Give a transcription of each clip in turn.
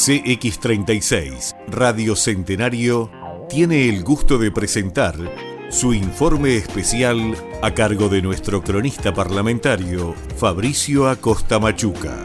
CX36 Radio Centenario tiene el gusto de presentar su informe especial a cargo de nuestro cronista parlamentario Fabricio Acosta Machuca.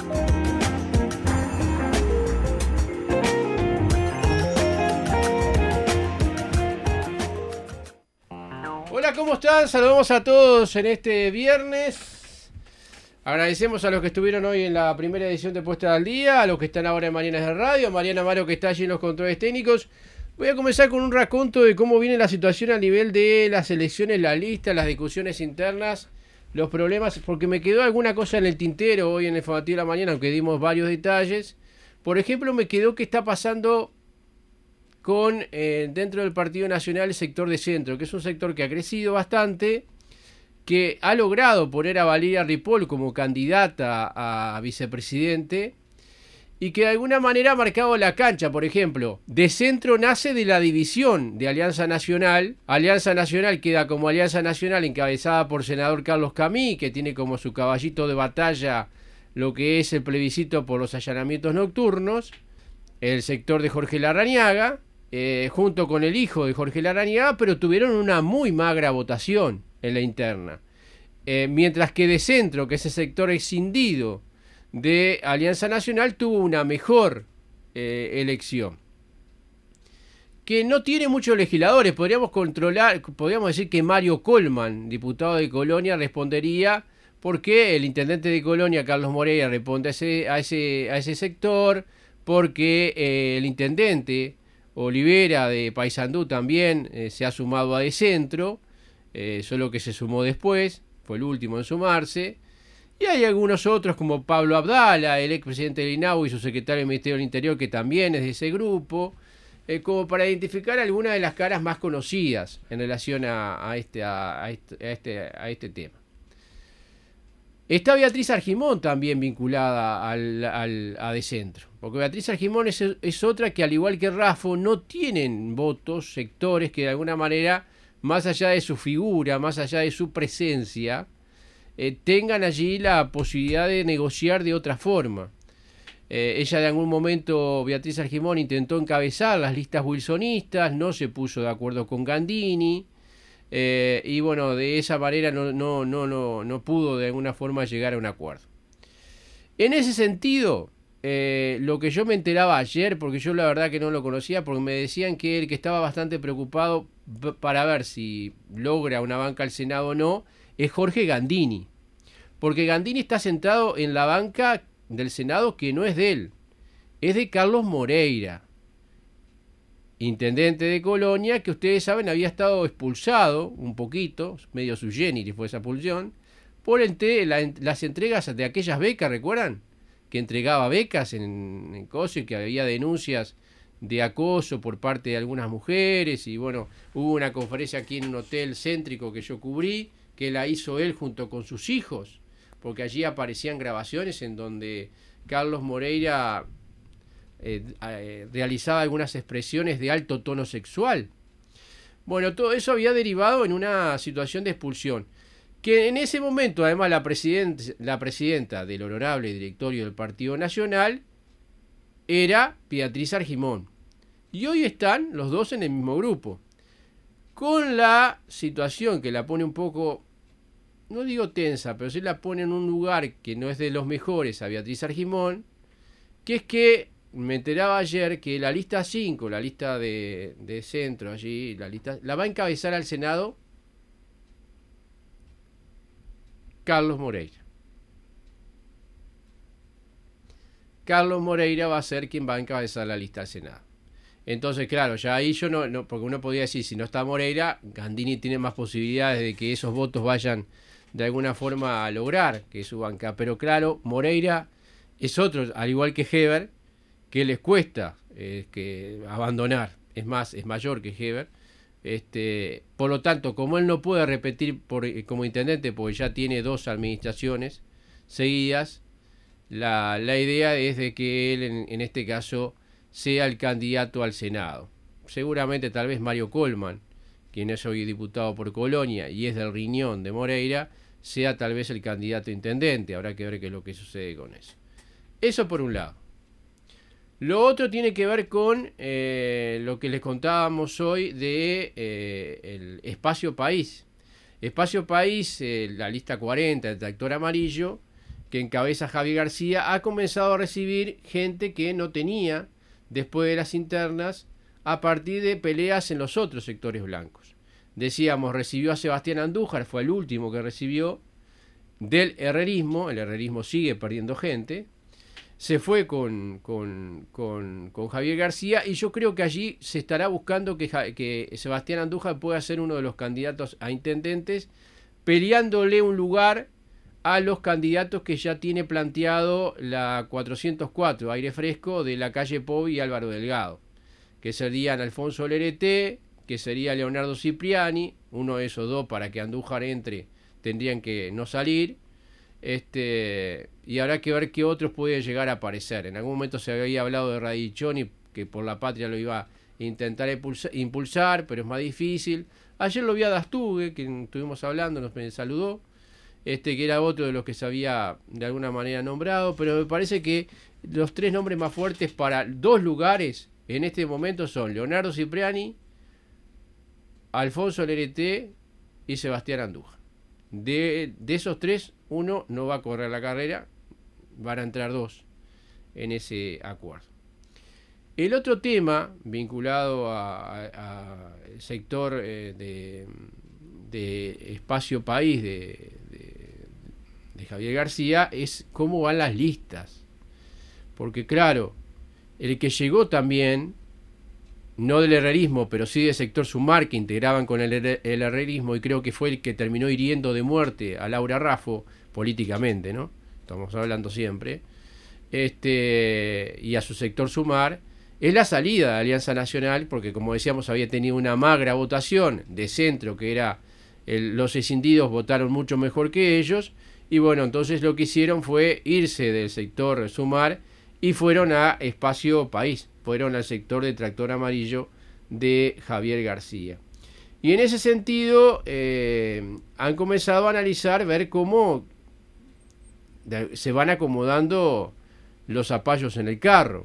Hola, ¿cómo están? Saludamos a todos en este viernes. Agradecemos a los que estuvieron hoy en la primera edición de Puesta al Día, a los que están ahora en Mañanas de Radio, a Mariana Amaro que está allí en los controles técnicos. Voy a comenzar con un raconto de cómo viene la situación a nivel de las elecciones, la lista, las discusiones internas, los problemas, porque me quedó alguna cosa en el tintero hoy en el informativo de la mañana, aunque dimos varios detalles. Por ejemplo, me quedó qué está pasando con dentro del Partido Nacional el sector de centro, que es un sector que ha crecido bastante, que ha logrado poner a Valeria Ripoll como candidata a vicepresidente y que de alguna manera ha marcado la cancha. Por ejemplo, de centro nace de la división de Alianza Nacional. Alianza Nacional queda como Alianza Nacional encabezada por senador Carlos Camí, que tiene como su caballito de batalla lo que es el plebiscito por los allanamientos nocturnos. El sector de Jorge Larrañaga, junto con el hijo de Jorge Larrañaga, pero tuvieron una muy magra votación en la interna. Mientras que de centro, que es el sector escindido de Alianza Nacional, tuvo una mejor elección. Que no tiene muchos legisladores. Podríamos decir que Mario Colman, diputado de Colonia, respondería porque el intendente de Colonia, Carlos Moreira, responde a ese sector, porque el intendente Olivera de Paysandú también se ha sumado a de centro, solo que se sumó después, fue el último en sumarse. Y hay algunos otros como Pablo Abdala, el expresidente del INAU y su secretario del Ministerio del Interior, que también es de ese grupo, como para identificar algunas de las caras más conocidas en relación a este tema. Está Beatriz Argimón también vinculada a de centro, porque Beatriz Argimón es otra que, al igual que Raffo, no tienen votos, sectores que de alguna manera, más allá de su figura, más allá de su presencia, tengan allí la posibilidad de negociar de otra forma. Ella de algún momento, Beatriz Argimón, intentó encabezar las listas wilsonistas, no se puso de acuerdo con Gandini, y bueno, de esa manera no pudo de alguna forma llegar a un acuerdo. En ese sentido, lo que yo me enteraba ayer, porque yo la verdad que no lo conocía, porque me decían que él que estaba bastante preocupado para ver si logra una banca al Senado o no, es Jorge Gandini, porque Gandini está sentado en la banca del Senado que no es de él, es de Carlos Moreira, intendente de Colonia, que ustedes saben había estado expulsado un poquito, medio sui generis fue esa expulsión, por las entregas de aquellas becas, ¿recuerdan? Que entregaba becas en COSO y que había denuncias de acoso por parte de algunas mujeres, y bueno, hubo una conferencia aquí en un hotel céntrico que yo cubrí, que la hizo él junto con sus hijos, porque allí aparecían grabaciones en donde Carlos Moreira realizaba algunas expresiones de alto tono sexual. Bueno, todo eso había derivado en una situación de expulsión, que en ese momento además la presidenta del honorable directorio del Partido Nacional era Beatriz Argimón, y hoy están los dos en el mismo grupo, con la situación que la pone un poco, no digo tensa, pero sí la pone en un lugar que no es de los mejores a Beatriz Argimón, que es que me enteraba ayer que la lista 5, la lista de centro allí, la va a encabezar al Senado Carlos Moreira. Carlos Moreira va a ser quien va a encabezar la lista al Senado. Entonces, claro, ya ahí yo no, porque uno podría decir, si no está Moreira, Gandini tiene más posibilidades de que esos votos vayan de alguna forma a lograr que su banca. Pero claro, Moreira es otro, al igual que Heber, que les cuesta que abandonar, es mayor que Heber. Por lo tanto, como él no puede repetir como intendente, porque ya tiene 2 administraciones seguidas, la idea es de que él en este caso sea el candidato al Senado. Seguramente tal vez Mario Colman, quien es hoy diputado por Colonia y es del riñón de Moreira, sea tal vez el candidato a intendente. Habrá que ver qué es lo que sucede con eso. Eso por un lado. Lo otro tiene que ver con lo que les contábamos hoy de el Espacio País. Espacio País, la lista 40 del tractor amarillo, que encabeza Javier García, ha comenzado a recibir gente que no tenía después de las internas a partir de peleas en los otros sectores blancos. Decíamos, recibió a Sebastián Andújar, fue el último que recibió del herrerismo. El herrerismo sigue perdiendo gente. Se fue con Javier García, y yo creo que allí se estará buscando que Sebastián Andújar pueda ser uno de los candidatos a intendentes, peleándole un lugar a los candidatos que ya tiene planteado la 404, Aire Fresco, de la calle Pou y Álvaro Delgado, que serían Alfonso Lerete, que sería Leonardo Cipriani. Uno de esos dos, para que Andújar entre, tendrían que no salir. Y habrá que ver qué otros pueden llegar a aparecer. En algún momento se había hablado de Radichoni, que por la Patria lo iba a intentar impulsar, pero es más difícil. Ayer lo vi a Dastugue, que estuvimos hablando, nos saludó, que era otro de los que se había de alguna manera nombrado, pero me parece que los tres nombres más fuertes para dos lugares en este momento son Leonardo Cipriani, Alfonso Lerete y Sebastián Andújar. De esos tres, uno no va a correr la carrera, van a entrar dos en ese acuerdo. El otro tema vinculado al sector de Espacio País de Javier García es cómo van las listas. Porque claro, el que llegó también, no del herrerismo, pero sí del sector Sumar, que integraban con el herrerismo, y creo que fue el que terminó hiriendo de muerte a Laura Raffo, políticamente, ¿no? Estamos hablando siempre, y a su sector Sumar, es la salida de Alianza Nacional, porque como decíamos había tenido una magra votación de centro, que era los escindidos votaron mucho mejor que ellos, y bueno, entonces lo que hicieron fue irse del sector Sumar y fueron a Espacio País, fueron al sector de tractor amarillo de Javier García. Y en ese sentido han comenzado a analizar, ver cómo se van acomodando los zapallos en el carro,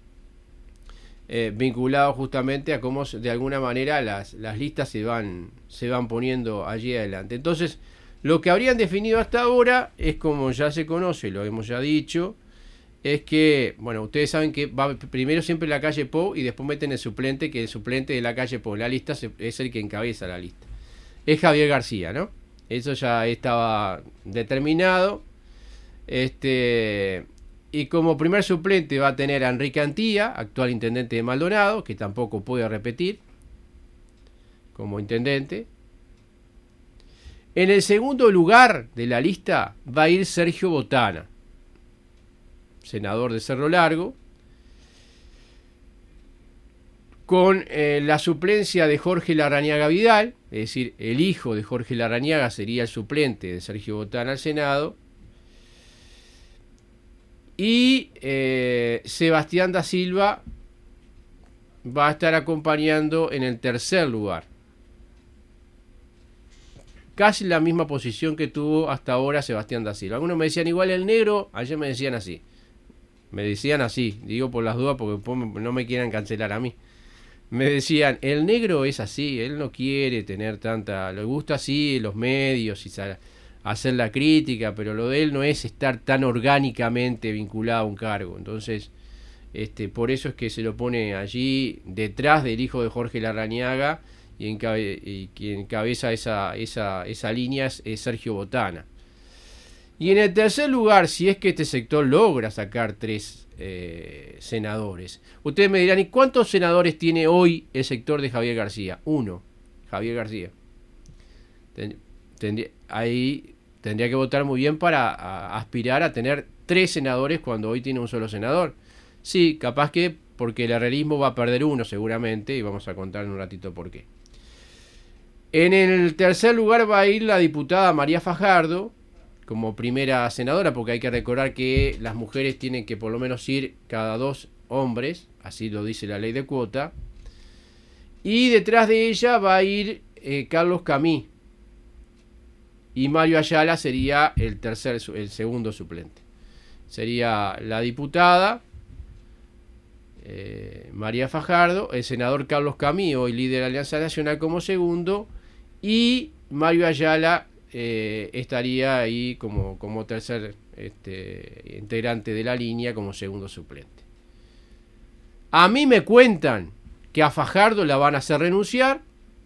vinculado justamente a cómo de alguna manera las listas se van poniendo allí adelante. Entonces, lo que habrían definido hasta ahora es, como ya se conoce, lo hemos ya dicho, es que, bueno, ustedes saben que va primero siempre la calle Pou y después meten el suplente, que el suplente de la calle Pou, la lista es el que encabeza la lista. Es Javier García, ¿no? Eso ya estaba determinado. Y como primer suplente va a tener a Enrique Antía, actual intendente de Maldonado, que tampoco puede repetir como intendente. En el segundo lugar de la lista va a ir Sergio Botana, senador de Cerro Largo, con la suplencia de Jorge Larrañaga Vidal, es decir, el hijo de Jorge Larrañaga sería el suplente de Sergio Botana al Senado, y Sebastián da Silva va a estar acompañando en el tercer lugar. Casi la misma posición que tuvo hasta ahora Sebastián da Silva. Algunos me decían igual el negro, ayer me decían así. Me decían así, digo por las dudas porque no me quieran cancelar a mí. Me decían, el negro es así, él no quiere tener tanta... Le gusta así los medios y hacer la crítica, pero lo de él no es estar tan orgánicamente vinculado a un cargo. Entonces, por eso es que se lo pone allí detrás del hijo de Jorge Larrañaga, y quien encabeza esa línea es Sergio Botana. Y en el tercer lugar, si es que este sector logra sacar 3 senadores, ustedes me dirán, ¿y cuántos senadores tiene hoy el sector de Javier García? 1, Javier García. Ahí tendría que votar muy bien para aspirar a tener 3 senadores cuando hoy tiene un solo senador. Sí, capaz que porque el herrerismo va a perder 1 seguramente, y vamos a contar en un ratito por qué. En el tercer lugar va a ir la diputada María Fajardo como primera senadora, porque hay que recordar que las mujeres tienen que por lo menos ir cada 2 hombres, así lo dice la ley de cuota. Y detrás de ella va a ir Carlos Camí, y Mario Ayala sería el segundo suplente. Sería la diputada María Fajardo, el senador Carlos Camí, hoy líder de la Alianza Nacional, como segundo, y Mario Ayala estaría ahí como tercer integrante de la línea, como segundo suplente. A mí me cuentan que a Fajardo la van a hacer renunciar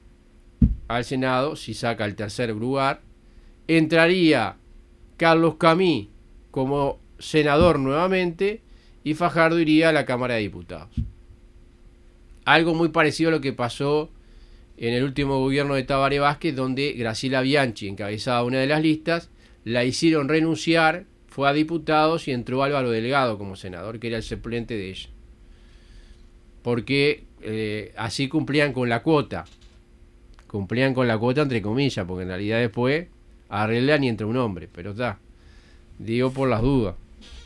al Senado si saca el tercer lugar. Entraría Carlos Camí como senador nuevamente y Fajardo iría a la Cámara de Diputados. Algo muy parecido a lo que pasó en el último gobierno de Tabaré Vázquez, donde Graciela Bianchi encabezaba una de las listas, la hicieron renunciar, fue a diputados y entró Álvaro Delgado como senador, que era el suplente de ella. Porque así cumplían con la cuota. Cumplían con la cuota entre comillas, porque en realidad después arreglan y entra un hombre, pero está. Digo por las dudas.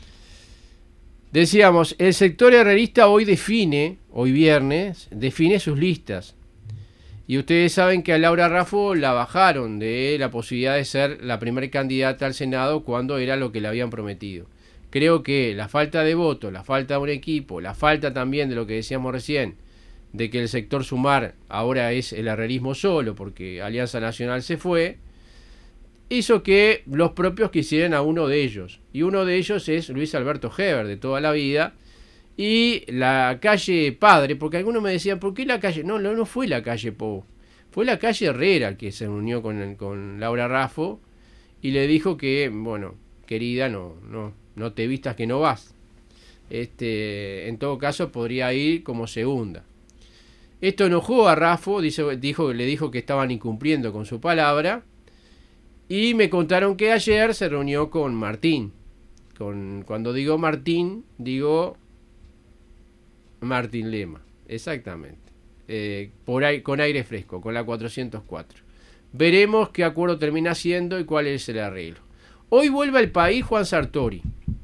Decíamos, el sector herrerista hoy viernes, define sus listas. Y ustedes saben que a Laura Raffo la bajaron de la posibilidad de ser la primera candidata al Senado cuando era lo que le habían prometido. Creo que la falta de votos, la falta de un equipo, la falta también de lo que decíamos recién, de que el sector Sumar ahora es el herrerismo solo, porque Alianza Nacional se fue, hizo que los propios quisieran a uno de ellos. Y uno de ellos es Luis Alberto Heber, de toda la vida. Y la calle Padre, porque algunos me decían, ¿por qué la calle? No fue la calle Pou, fue la calle Herrera que se unió con Laura Raffo y le dijo que, bueno, querida, no te vistas que no vas. En todo caso podría ir como segunda. Esto enojó a Raffo, le dijo que estaban incumpliendo con su palabra. Y me contaron que ayer se reunió con Martín. Cuando digo Martín, digo Martín Lema, exactamente. Con aire fresco, con la 404. Veremos qué acuerdo termina siendo y cuál es el arreglo. Hoy vuelve al país Juan Sartori.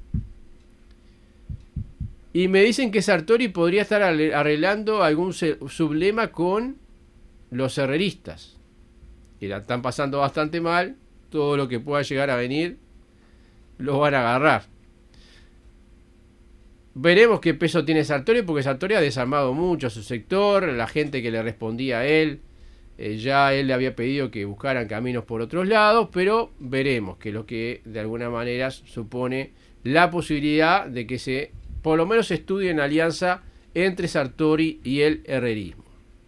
Y me dicen que Sartori podría estar arreglando algún sublema con los herreristas. Y la están pasando bastante mal. Todo lo que pueda llegar a venir lo van a agarrar. Veremos qué peso tiene Sartori, porque Sartori ha desarmado mucho a su sector. La gente que le respondía a él, ya él le había pedido que buscaran caminos por otros lados, pero veremos que lo que de alguna manera supone la posibilidad de que se por lo menos estudie en alianza entre Sartori y el herrerismo.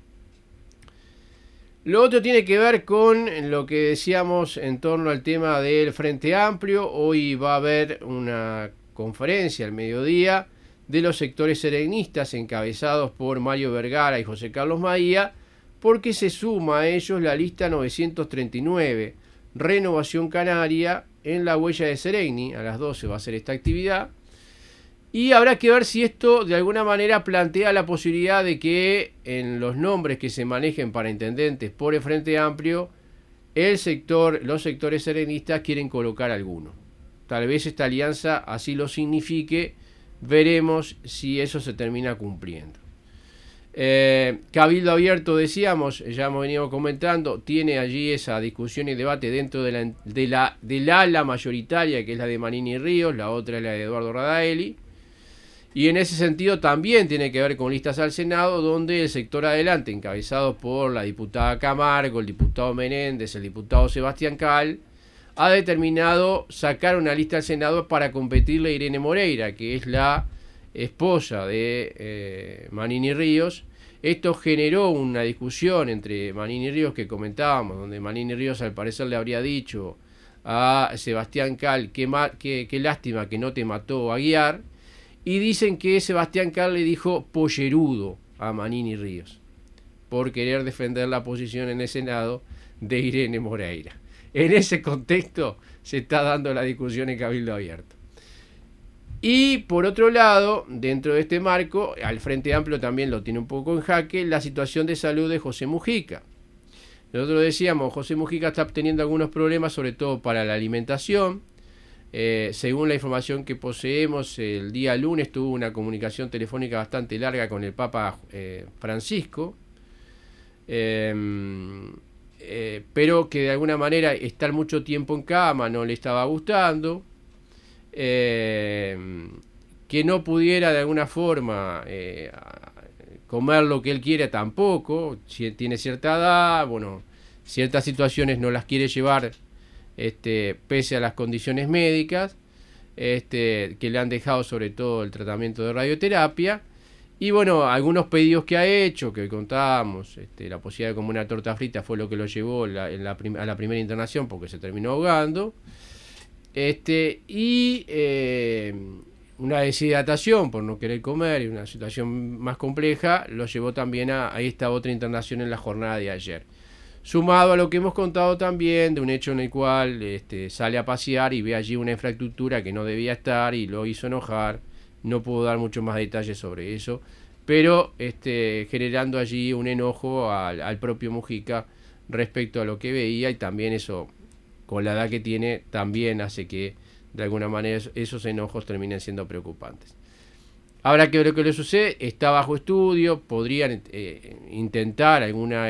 Lo otro tiene que ver con lo que decíamos en torno al tema del Frente Amplio. Hoy va a haber una conferencia al mediodía de los sectores serenistas encabezados por Mario Vergara y José Carlos Maía, porque se suma a ellos la lista 939, Renovación Canaria, en la huella de Seregni. A las 12 va a ser esta actividad. Y habrá que ver si esto de alguna manera plantea la posibilidad de que en los nombres que se manejen para intendentes por el Frente Amplio, los sectores serenistas quieren colocar alguno. Tal vez esta alianza así lo signifique. Veremos si eso se termina cumpliendo. Cabildo Abierto, decíamos, ya hemos venido comentando, tiene allí esa discusión y debate dentro del ala mayoritaria, que es la de Manini Ríos, la otra es la de Eduardo Radaeli. Y en ese sentido también tiene que ver con listas al Senado, donde el sector adelante, encabezado por la diputada Camargo, el diputado Menéndez, el diputado Sebastián Cal, ha determinado sacar una lista al Senado para competirle a Irene Moreira, que es la esposa de Manini Ríos. Esto generó una discusión entre Manini Ríos que comentábamos, donde Manini Ríos al parecer le habría dicho a Sebastián Cal, qué lástima que no te mató Aguiar. Y dicen que Sebastián Cal le dijo pollerudo a Manini Ríos por querer defender la posición en el Senado de Irene Moreira. En ese contexto se está dando la discusión en Cabildo Abierto. Y por otro lado, dentro de este marco, al Frente Amplio también lo tiene un poco en jaque la situación de salud de José Mujica. Nosotros decíamos, José Mujica está teniendo algunos problemas, sobre todo para la alimentación. Según la información que poseemos, el día lunes tuvo una comunicación telefónica bastante larga con el Papa Francisco, pero que de alguna manera estar mucho tiempo en cama no le estaba gustando, que no pudiera de alguna forma comer lo que él quiere tampoco, si tiene cierta edad, bueno, ciertas situaciones no las quiere llevar pese a las condiciones médicas que le han dejado, sobre todo el tratamiento de radioterapia. Y bueno, algunos pedidos que ha hecho, que contábamos, la posibilidad de comer una torta frita fue lo que lo llevó a la primera internación, porque se terminó ahogando. Una deshidratación por no querer comer y una situación más compleja lo llevó también a esta otra internación en la jornada de ayer. Sumado a lo que hemos contado también de un hecho en el cual sale a pasear y ve allí una infraestructura que no debía estar y lo hizo enojar. No puedo dar mucho más detalles sobre eso, pero generando allí un enojo al propio Mujica respecto a lo que veía, y también eso, con la edad que tiene, también hace que de alguna manera esos enojos terminen siendo preocupantes. Ahora que lo que le sucede está bajo estudio, podrían intentar alguna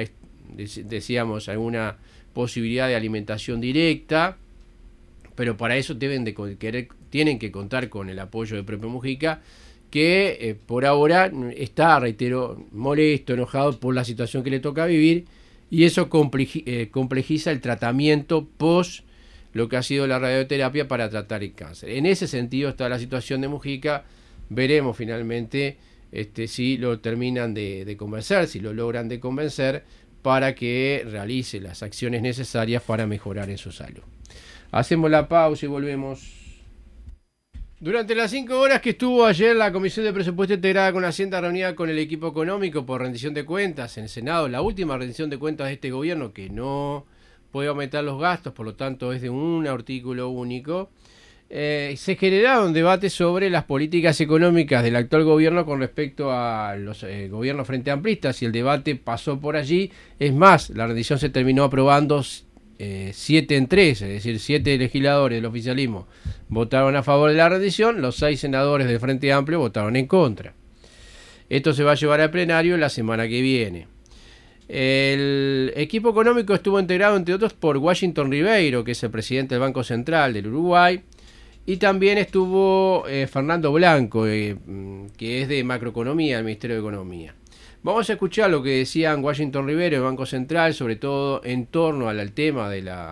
posibilidad de alimentación directa, pero para eso tienen que contar con el apoyo del propio Mujica, que por ahora está, reitero, molesto, enojado por la situación que le toca vivir, y eso complejiza el tratamiento post lo que ha sido la radioterapia para tratar el cáncer. En ese sentido está la situación de Mujica. Veremos finalmente si lo terminan de convencer, si lo logran de convencer para que realice las acciones necesarias para mejorar en su salud. Hacemos la pausa y volvemos. Durante las 5 horas que estuvo ayer la Comisión de Presupuesto integrada con Hacienda reunida con el equipo económico por rendición de cuentas en el Senado, la última rendición de cuentas de este gobierno, que no puede aumentar los gastos, por lo tanto es de un artículo único, se generaron debates sobre las políticas económicas del actual gobierno con respecto a los gobiernos frente amplistas, y el debate pasó por allí. Es más, la rendición se terminó aprobando 7-3, es decir, 7 legisladores del oficialismo votaron a favor de la rendición, los 6 senadores del Frente Amplio votaron en contra. Esto se va a llevar al plenario la semana que viene. El equipo económico estuvo integrado, entre otros, por Washington Ribeiro, que es el presidente del Banco Central del Uruguay, y también estuvo Fernando Blanco, que es de macroeconomía del Ministerio de Economía. Vamos a escuchar lo que decían Washington Ribeiro del Banco Central, sobre todo en torno al tema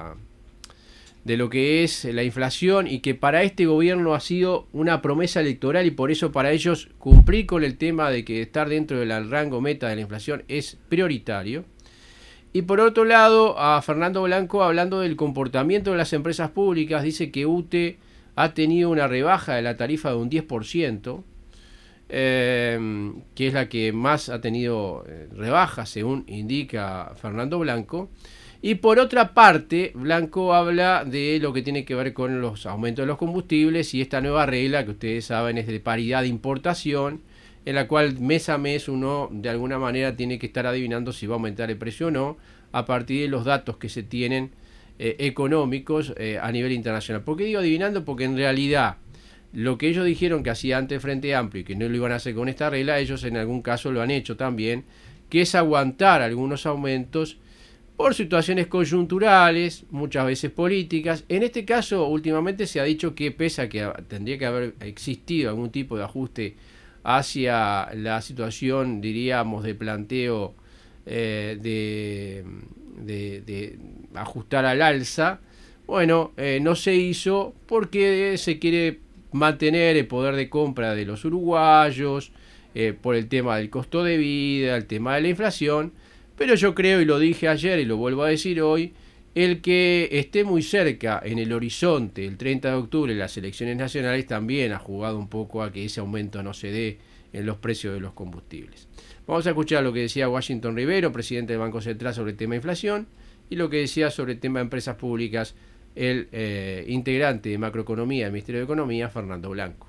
de lo que es la inflación, y que para este gobierno ha sido una promesa electoral, y por eso para ellos cumplir con el tema de que estar dentro del rango meta de la inflación es prioritario. Y por otro lado, a Fernando Blanco, hablando del comportamiento de las empresas públicas, dice que UTE ha tenido una rebaja de la tarifa de un 10%, que es la que más ha tenido rebajas, según indica Fernando Blanco. Y por otra parte, Blanco habla de lo que tiene que ver con los aumentos de los combustibles y esta nueva regla que ustedes saben es de paridad de importación, en la cual mes a mes uno de alguna manera tiene que estar adivinando si va a aumentar el precio o no, a partir de los datos que se tienen económicos a nivel internacional. ¿Por qué digo adivinando? Porque en realidad lo que ellos dijeron que hacía antes el Frente Amplio y que no lo iban a hacer con esta regla, ellos en algún caso lo han hecho también, que es aguantar algunos aumentos por situaciones coyunturales, muchas veces políticas. En este caso, últimamente se ha dicho que, pese a que tendría que haber existido algún tipo de ajuste hacia la situación, diríamos, de planteo de ajustar al alza, bueno, no se hizo porque se quiere mantener el poder de compra de los uruguayos, por el tema del costo de vida, el tema de la inflación. Pero yo creo, y lo dije ayer y lo vuelvo a decir hoy, el que esté muy cerca en el horizonte el 30 de octubre las elecciones nacionales también ha jugado un poco a que ese aumento no se dé en los precios de los combustibles. Vamos a escuchar lo que decía Washington Ribeiro, presidente del Banco Central, sobre el tema de inflación, y lo que decía sobre el tema de empresas públicas el integrante de macroeconomía del Ministerio de Economía, Fernando Blanco.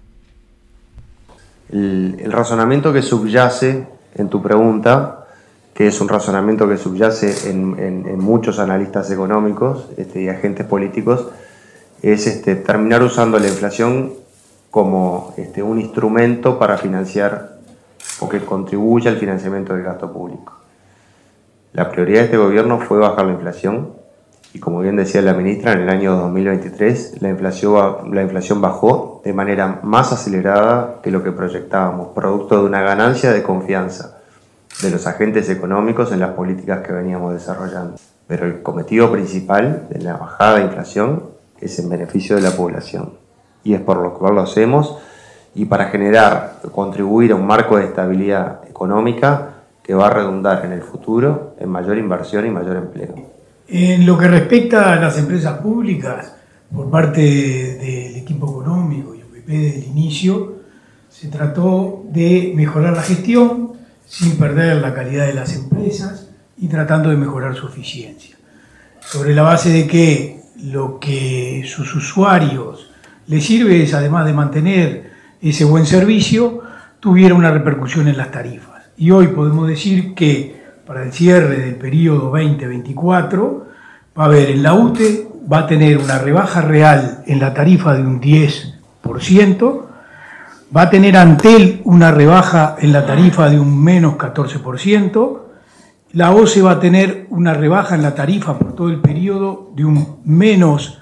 El razonamiento que subyace en tu pregunta, que es un razonamiento que subyace en muchos analistas económicos y agentes políticos, es terminar usando la inflación como un instrumento para financiar o que contribuya al financiamiento del gasto público. La prioridad de este gobierno fue bajar la inflación Y como bien decía la ministra, en el año 2023 la inflación bajó de manera más acelerada que lo que proyectábamos, producto de una ganancia de confianza de los agentes económicos en las políticas que veníamos desarrollando. Pero el cometido principal de la bajada de inflación es en beneficio de la población. Y es por lo cual lo hacemos y para contribuir a un marco de estabilidad económica que va a redundar en el futuro en mayor inversión y mayor empleo. En lo que respecta a las empresas públicas, por parte del equipo económico y UPP desde el inicio, se trató de mejorar la gestión sin perder la calidad de las empresas y tratando de mejorar su eficiencia. Sobre la base de que lo que sus usuarios les sirve es, además de mantener ese buen servicio, tuviera una repercusión en las tarifas. Y hoy podemos decir que para el cierre del periodo 2024, va a haber en la UTE, va a tener una rebaja real en la tarifa de un 10%, va a tener Antel una rebaja en la tarifa de un menos 14%, la OCE va a tener una rebaja en la tarifa por todo el periodo de un menos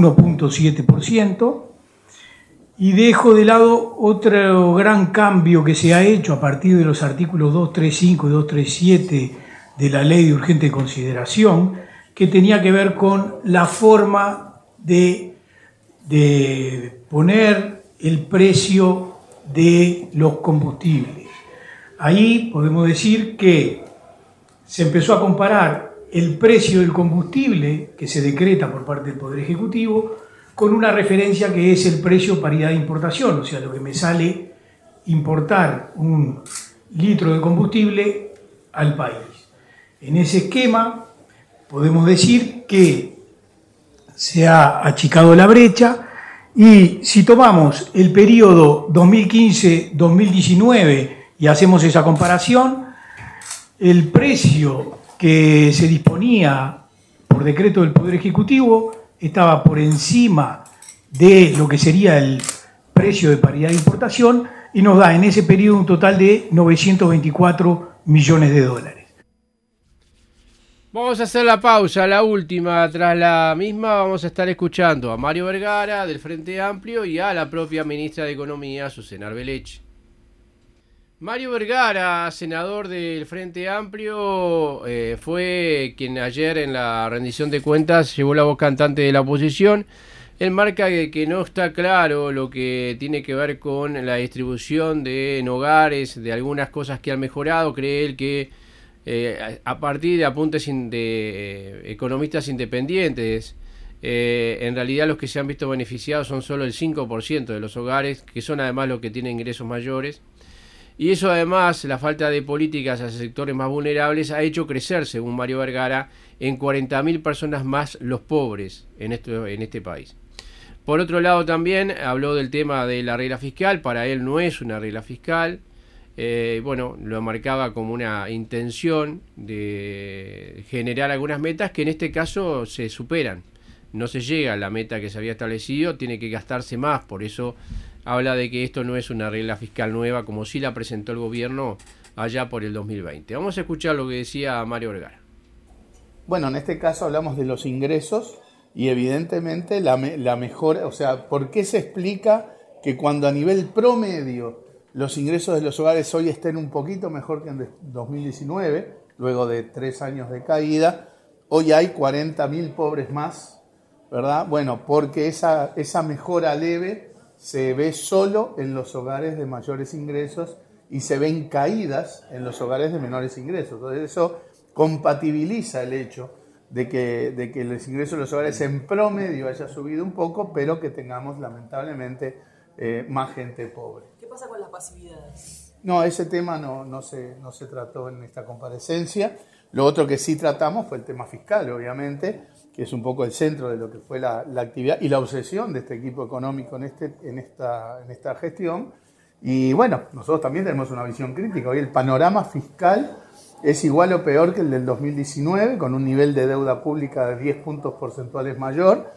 1.7%, y dejo de lado otro gran cambio que se ha hecho a partir de los artículos 235 y 237 de la Ley de Urgente Consideración, que tenía que ver con la forma de poner el precio de los combustibles. Ahí podemos decir que se empezó a comparar el precio del combustible que se decreta por parte del Poder Ejecutivo con una referencia que es el precio paridad de importación, o sea, lo que me sale importar un litro de combustible al país. En ese esquema podemos decir que se ha achicado la brecha y si tomamos el periodo 2015-2019 y hacemos esa comparación, el precio que se disponía por decreto del Poder Ejecutivo estaba por encima de lo que sería el precio de paridad de importación y nos da en ese periodo un total de 924 millones de dólares. Vamos a hacer la pausa, la última. Tras la misma vamos a estar escuchando a Mario Vergara del Frente Amplio y a la propia ministra de Economía, Susana Arbeleche. Mario Vergara, senador del Frente Amplio, fue quien ayer en la rendición de cuentas llevó la voz cantante de la oposición. Él marca que no está claro lo que tiene que ver con la distribución en hogares, de algunas cosas que han mejorado. Cree él que a partir de apuntes de economistas independientes, en realidad los que se han visto beneficiados son solo el 5% de los hogares, que son además los que tienen ingresos mayores. Y eso además, la falta de políticas hacia sectores más vulnerables ha hecho crecer, según Mario Vergara, en 40.000 personas más los pobres en este país. Por otro lado también habló del tema de la regla fiscal. Para él no es una regla fiscal. Lo marcaba como una intención de generar algunas metas que en este caso se superan. No se llega a la meta que se había establecido, tiene que gastarse más, por eso habla de que esto no es una regla fiscal nueva como sí la presentó el gobierno allá por el 2020. Vamos a escuchar lo que decía Mario Vergara. Bueno, en este caso hablamos de los ingresos y evidentemente la mejora, o sea, ¿por qué se explica que cuando a nivel promedio los ingresos de los hogares hoy estén un poquito mejor que en 2019, luego de 3 años de caída, hoy hay 40.000 pobres más, ¿verdad? Bueno, porque esa mejora leve se ve solo en los hogares de mayores ingresos y se ven caídas en los hogares de menores ingresos. Entonces eso compatibiliza el hecho de que los ingresos de los hogares en promedio haya subido un poco, pero que tengamos lamentablemente más gente pobre. ¿Qué pasa con las pasividades? No, ese tema no se trató en esta comparecencia. Lo otro que sí tratamos fue el tema fiscal, obviamente, que es un poco el centro de lo que fue la actividad y la obsesión de este equipo económico en esta gestión. Y bueno, nosotros también tenemos una visión crítica. Hoy el panorama fiscal es igual o peor que el del 2019, con un nivel de deuda pública de 10 puntos porcentuales mayor.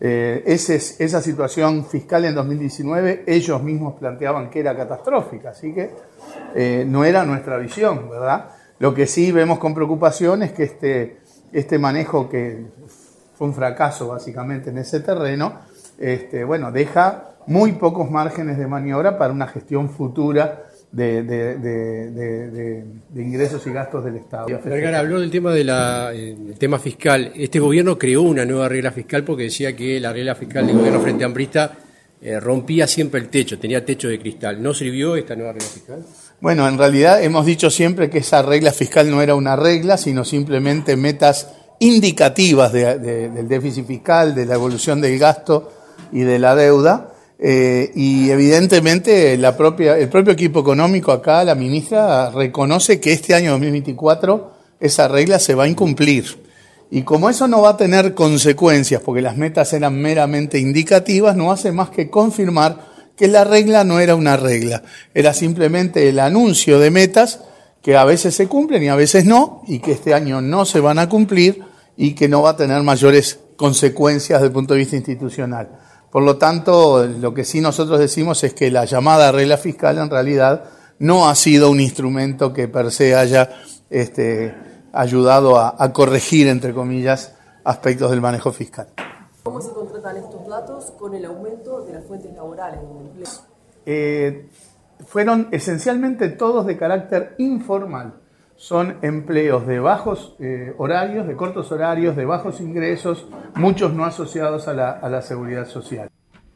Esa situación fiscal en 2019 ellos mismos planteaban que era catastrófica, así que no era nuestra visión, ¿verdad? Lo que sí vemos con preocupación es que este manejo que fue un fracaso básicamente en ese terreno, bueno, deja muy pocos márgenes de maniobra para una gestión futura de ingresos y gastos del Estado. Vergara habló del tema del tema fiscal. Este gobierno creó una nueva regla fiscal porque decía que la regla fiscal del gobierno frente amplista rompía siempre el techo, tenía techo de cristal. ¿No sirvió esta nueva regla fiscal? Bueno, en realidad hemos dicho siempre que esa regla fiscal no era una regla, sino simplemente metas indicativas del déficit fiscal, de la evolución del gasto y de la deuda. Y evidentemente el propio equipo económico acá, la ministra, reconoce que este año 2024 esa regla se va a incumplir. Y como eso no va a tener consecuencias, porque las metas eran meramente indicativas, no hace más que confirmar que la regla no era una regla, era simplemente el anuncio de metas que a veces se cumplen y a veces no, y que este año no se van a cumplir y que no va a tener mayores consecuencias desde el punto de vista institucional. Por lo tanto, lo que sí nosotros decimos es que la llamada regla fiscal en realidad no ha sido un instrumento que per se haya ayudado a corregir, entre comillas, aspectos del manejo fiscal. ¿Cómo se contratan estos datos con el aumento de las fuentes laborales del empleo? Fueron esencialmente todos de carácter informal. Son empleos de bajos horarios, de cortos horarios, de bajos ingresos, muchos no asociados a la seguridad social.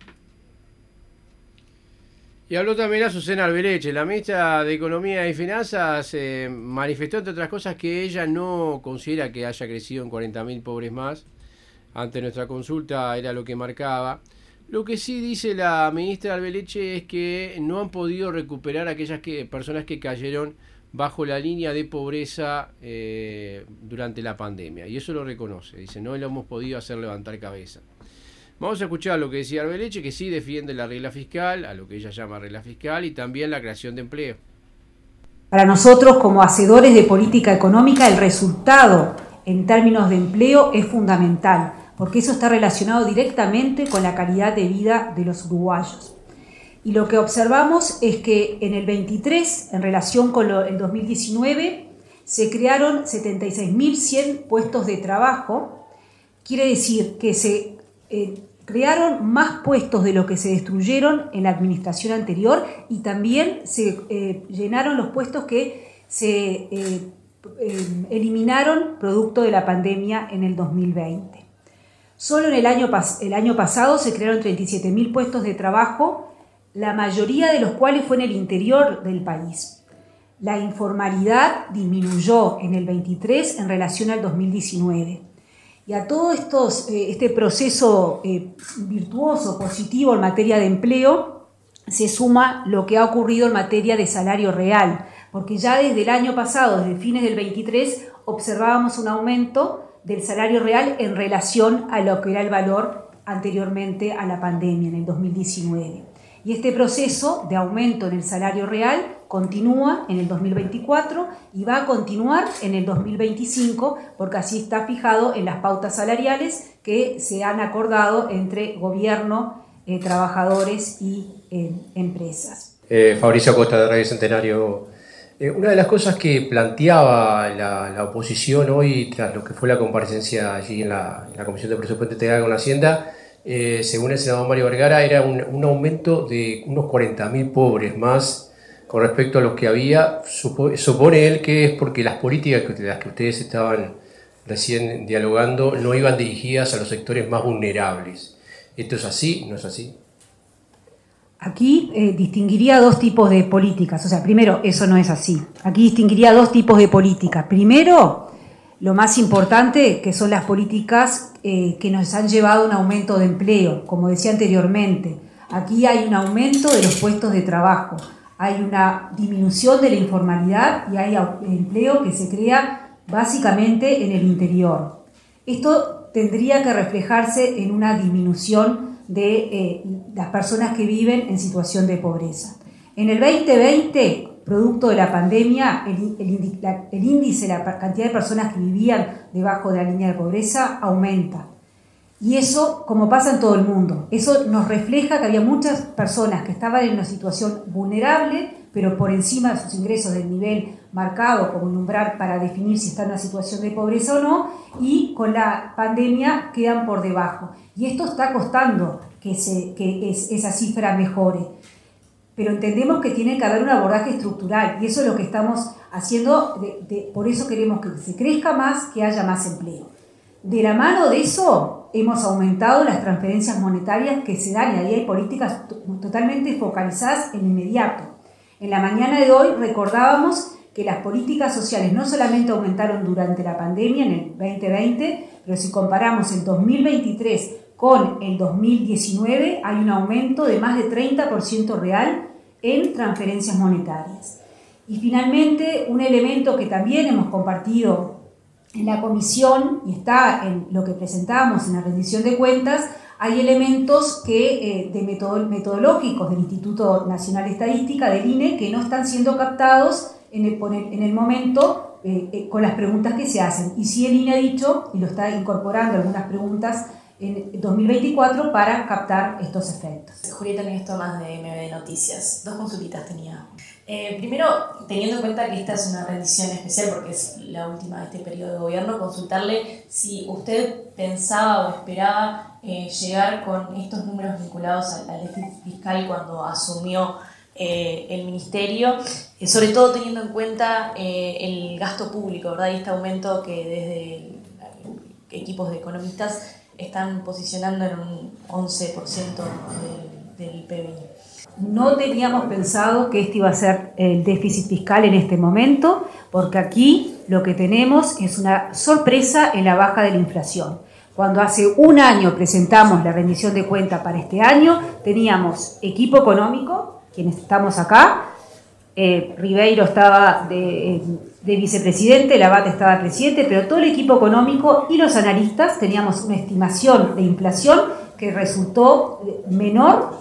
Y habló también Azucena Arbeleche, la ministra de Economía y Finanzas, manifestó entre otras cosas que ella no considera que haya crecido en 40.000 pobres más. Ante nuestra consulta era lo que marcaba. Lo que sí dice la ministra Arbeleche es que no han podido recuperar aquellas personas que cayeron bajo la línea de pobreza durante la pandemia. Y eso lo reconoce. Dice, no lo hemos podido hacer levantar cabeza. Vamos a escuchar lo que decía Arbeleche, que sí defiende la regla fiscal, a lo que ella llama regla fiscal, y también la creación de empleo. Para nosotros, como hacedores de política económica, el resultado en términos de empleo es fundamental, porque eso está relacionado directamente con la calidad de vida de los uruguayos. Y lo que observamos es que en el 23, en relación con el 2019, se crearon 76.100 puestos de trabajo. Quiere decir que se crearon más puestos de lo que se destruyeron en la administración anterior y también se llenaron los puestos que se eliminaron producto de la pandemia en el 2020. Solo en el año pasado se crearon 37.000 puestos de trabajo, la mayoría de los cuales fue en el interior del país. La informalidad disminuyó en el 23 en relación al 2019. Y a todo este proceso virtuoso, positivo en materia de empleo, se suma lo que ha ocurrido en materia de salario real, porque ya desde el año pasado, desde fines del 23, observábamos un aumento del salario real en relación a lo que era el valor anteriormente a la pandemia, en el 2019. Y este proceso de aumento en el salario real continúa en el 2024 y va a continuar en el 2025, porque así está fijado en las pautas salariales que se han acordado entre gobierno, trabajadores y empresas. Fabricio Acosta, de Radio Centenario. Una de las cosas que planteaba la oposición hoy, tras lo que fue la comparecencia allí en la Comisión de Presupuesto Integral con Hacienda, según el senador Mario Vergara, era un aumento de unos 40.000 pobres más con respecto a los que había. Supone él que es porque las políticas de las que ustedes estaban recién dialogando no iban dirigidas a los sectores más vulnerables. ¿Esto es así? ¿No es así? Aquí distinguiría dos tipos de políticas. O sea, primero, eso no es así. Aquí distinguiría dos tipos de políticas. Primero, lo más importante, que son las políticas que nos han llevado a un aumento de empleo. Como decía anteriormente, aquí hay un aumento de los puestos de trabajo, hay una disminución de la informalidad y hay empleo que se crea básicamente en el interior. Esto tendría que reflejarse en una disminución de las personas que viven en situación de pobreza. En el 2020, producto de la pandemia, el índice, la cantidad de personas que vivían debajo de la línea de pobreza aumenta. Y eso, como pasa en todo el mundo, eso nos refleja que había muchas personas que estaban en una situación vulnerable, pero por encima de sus ingresos del nivel marcado como un umbral para definir si está en una situación de pobreza o no, y con la pandemia quedan por debajo. Y esto está costando que esa cifra mejore. Pero entendemos que tiene que haber un abordaje estructural, y eso es lo que estamos haciendo, por eso queremos que se crezca más, que haya más empleo. De la mano de eso, hemos aumentado las transferencias monetarias que se dan, y ahí hay políticas totalmente focalizadas en inmediato. En la mañana de hoy recordábamos que las políticas sociales no solamente aumentaron durante la pandemia, en el 2020, pero si comparamos el 2023 con el 2019, hay un aumento de más de 30% real en transferencias monetarias. Y finalmente, un elemento que también hemos compartido en la comisión, y está en lo que presentamos en la rendición de cuentas, hay elementos metodológicos del Instituto Nacional de Estadística, del INE, que no están siendo captados en el momento con las preguntas que se hacen. Y sí, el INE ha dicho, y lo está incorporando algunas preguntas en 2024 para captar estos efectos. Julieta Ernesto, más de MB Noticias. 2 consultitas tenía. Primero, teniendo en cuenta que esta es una rendición especial porque es la última de este periodo de gobierno, consultarle si usted pensaba o esperaba llegar con estos números vinculados al déficit fiscal cuando asumió el ministerio, sobre todo teniendo en cuenta el gasto público, ¿verdad? Y este aumento que desde equipos de economistas están posicionando en un 11% del PBI. No teníamos pensado que este iba a ser el déficit fiscal en este momento, porque aquí lo que tenemos es una sorpresa en la baja de la inflación. Cuando hace un año presentamos la rendición de cuenta para este año, teníamos equipo económico, quienes estamos acá, Ribeiro estaba de vicepresidente, Labat estaba presidente, pero todo el equipo económico y los analistas teníamos una estimación de inflación que resultó menor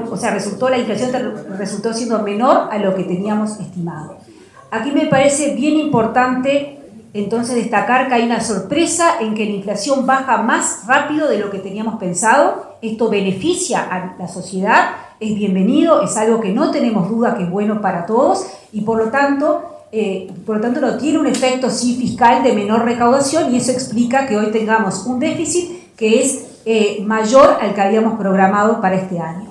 la inflación resultó siendo menor a lo que teníamos estimado. Aquí me parece bien importante entonces destacar que hay una sorpresa en que la inflación baja más rápido de lo que teníamos pensado. Esto beneficia a la sociedad, es bienvenido, es algo que no tenemos duda que es bueno para todos, y por lo tanto no tiene un efecto sí fiscal de menor recaudación, y eso explica que hoy tengamos un déficit que es mayor al que habíamos programado para este año,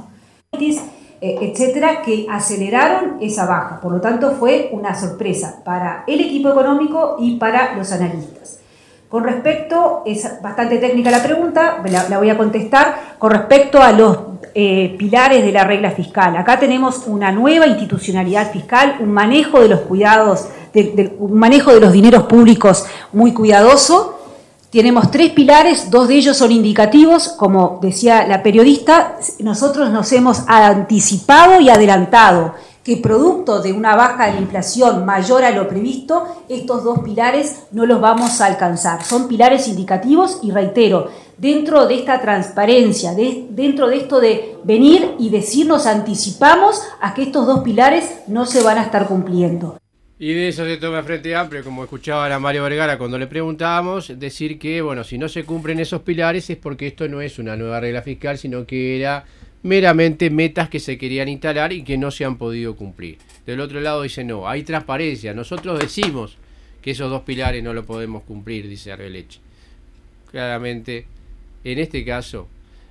etcétera, que aceleraron esa baja. Por lo tanto, fue una sorpresa para el equipo económico y para los analistas. Con respecto, es bastante técnica la pregunta, la voy a contestar, con respecto a los pilares de la regla fiscal. Acá tenemos una nueva institucionalidad fiscal, un manejo de los cuidados, un manejo de los dineros públicos muy cuidadoso. Tenemos 3 pilares, 2 de ellos son indicativos, como decía la periodista, nosotros nos hemos anticipado y adelantado que producto de una baja de la inflación mayor a lo previsto, estos 2 pilares no los vamos a alcanzar. Son pilares indicativos y reitero, dentro de esta transparencia, dentro de esto de venir y decir nos anticipamos a que estos 2 pilares no se van a estar cumpliendo. Y de eso se toma Frente Amplio, como escuchaba a Mario Vergara cuando le preguntábamos, decir que, bueno, si no se cumplen esos pilares es porque esto no es una nueva regla fiscal, sino que era meramente metas que se querían instalar y que no se han podido cumplir. Del otro lado dice, no, hay transparencia, nosotros decimos que esos 2 pilares no lo podemos cumplir, dice Arbeleche. Claramente, en este caso,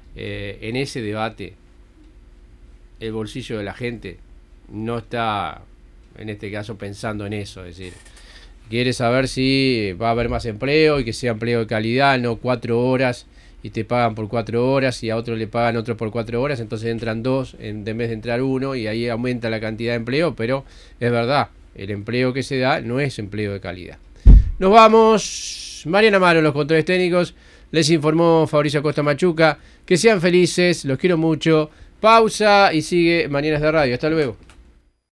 en ese debate, el bolsillo de la gente no está, en este caso, pensando en eso. Es decir, quiere saber si va a haber más empleo y que sea empleo de calidad, no 4 horas y te pagan por 4 horas y a otro le pagan otro por 4 horas, entonces entran 2 en vez de entrar 1 y ahí aumenta la cantidad de empleo, pero es verdad, el empleo que se da no es empleo de calidad. Nos vamos. Mariana Amaro, los controles técnicos, les informó Fabricio Acosta Machuca. Que sean felices, los quiero mucho. Pausa y sigue Mañanas de Radio. Hasta luego.